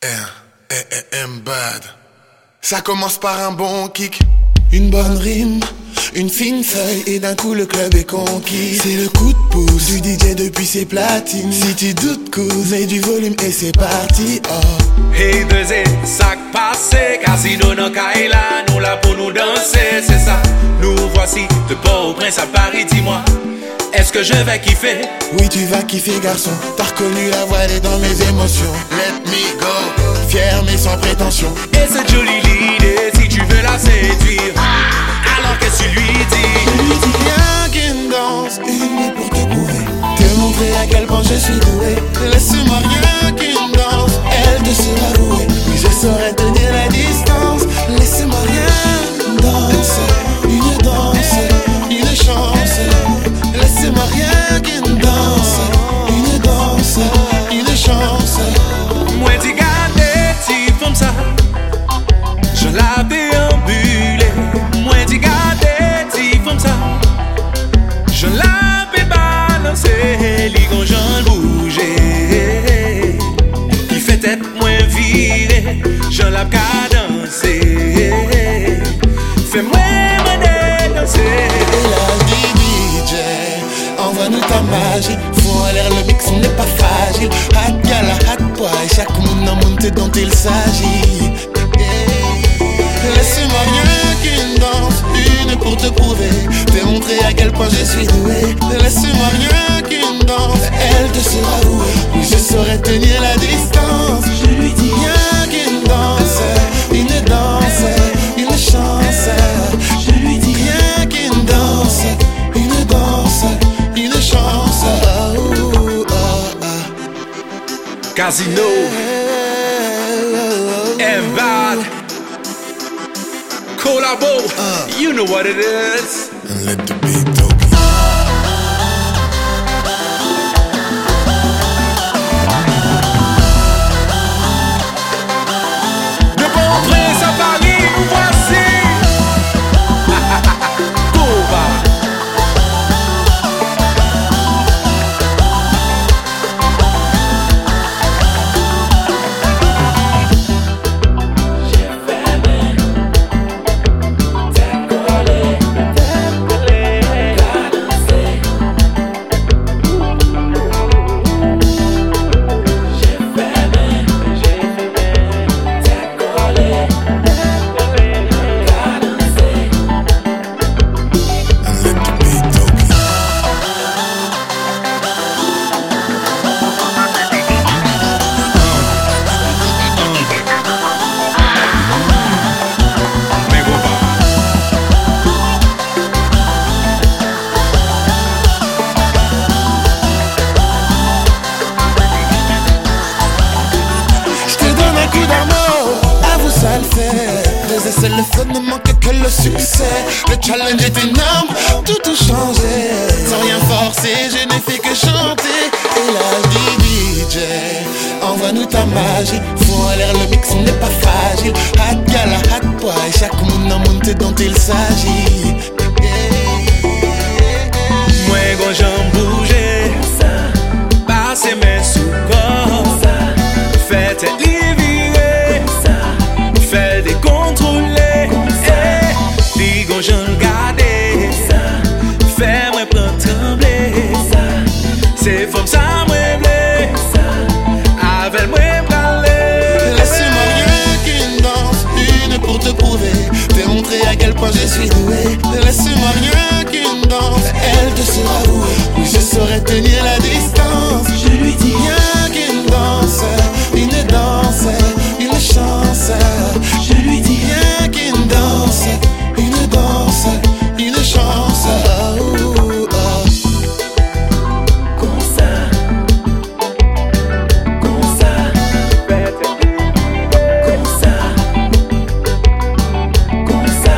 Bad. Ça commence par un bon kick, une bonne rime, une fine feuille et d'un coup le club est conquis. C'est le coup de pouce du DJ depuis ses platines. Si tu doutes, cause, mets du volume et c'est parti. Oh. Hey deuxième, sac passé, casino dans Kaila, nous là pour nous danser, c'est ça. Nous voici de Port-au-Prince à Paris, dis-moi, est-ce que je vais kiffer? Oui, tu vas kiffer, garçon. T'as reconnu la voix, elle est dans mes émotions. Let me go, fier mais sans prétention. Et cette jolie l'idée, si tu veux la séduire, alors qu'est-ce que tu lui dis? Je lui dis rien qu'une danse, une nuit pour te prouver, te montrer à quel point je suis doué. Laisse-moi rien qu'une danse, elle te sera vouée. Oui, je saurais tenir la distance. Laisse-moi rien, danse, une danse, une chance. Laisse-moi rien qu'une danse, une danse, une chance. Moi t'y gardé, t'y font ça, je la déambulé. Moi t'y gardé, t'y font ça, je la fais balancer. Ligon j'en bouger, qui fait tête moins virée, j'en la cadencer. Fais-moi me danser. Et la DJ, envoie-nous ta magie. Faut en l'air le mix, on n'est pas fragile. Hot gala, hot boy, chaque monde en monte dont il s'agit. Laisse-moi rien qu'une danse, une pour te prouver, te montrer à quel point je suis doué. Laisse-moi rien qu'une danse, elle te sera vouée. Oui, je saurais tenir la distance. Je lui dis rien qu'une danse, une danse, une chance. Je lui dis rien qu'une danse, une danse, une chance. Oh, oh, oh. Casino, Bad, Collabo, you know what it is. And let the beat talk. De Port-au-Prince à Paris, nous voici. Touba. C'est le fun, ne manque que le succès. Le challenge est énorme, tout changé. Sans rien forcer, je n'ai fait que chanter. Et là, DJ, envoie-nous ta magie. Faut en l'air le mix, on n'est pas fragile. Hot gala, hot boy, chaque monde en monte dont il s'agit. Moi, quand j'en bougeais, passer mes sous-corps, faites les virer, faites des contrôles. Ligon j'en gardé, fais-moi prendre trembler. C'est comme ça, moi blé, avec moi parler. Laisse-moi rien qu'une danse, une pour te prouver, te montrer à quel point je suis doué. Laisse-moi rien qu'une danse, elle te sera vouée. Oui, je saurais tenir la distance. Je lui dis rien qu'une danse, une danse, une chance. Je lui dis rien qu'une danse, une danse, une chance. Oh, oh, oh. Comme ça, comme ça, comme ça, comme ça,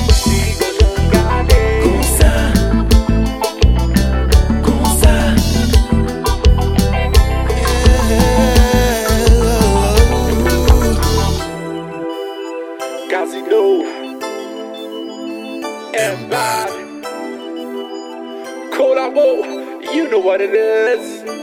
comme ça, comme ça. Casino, Bad, Collabo, you know what it is.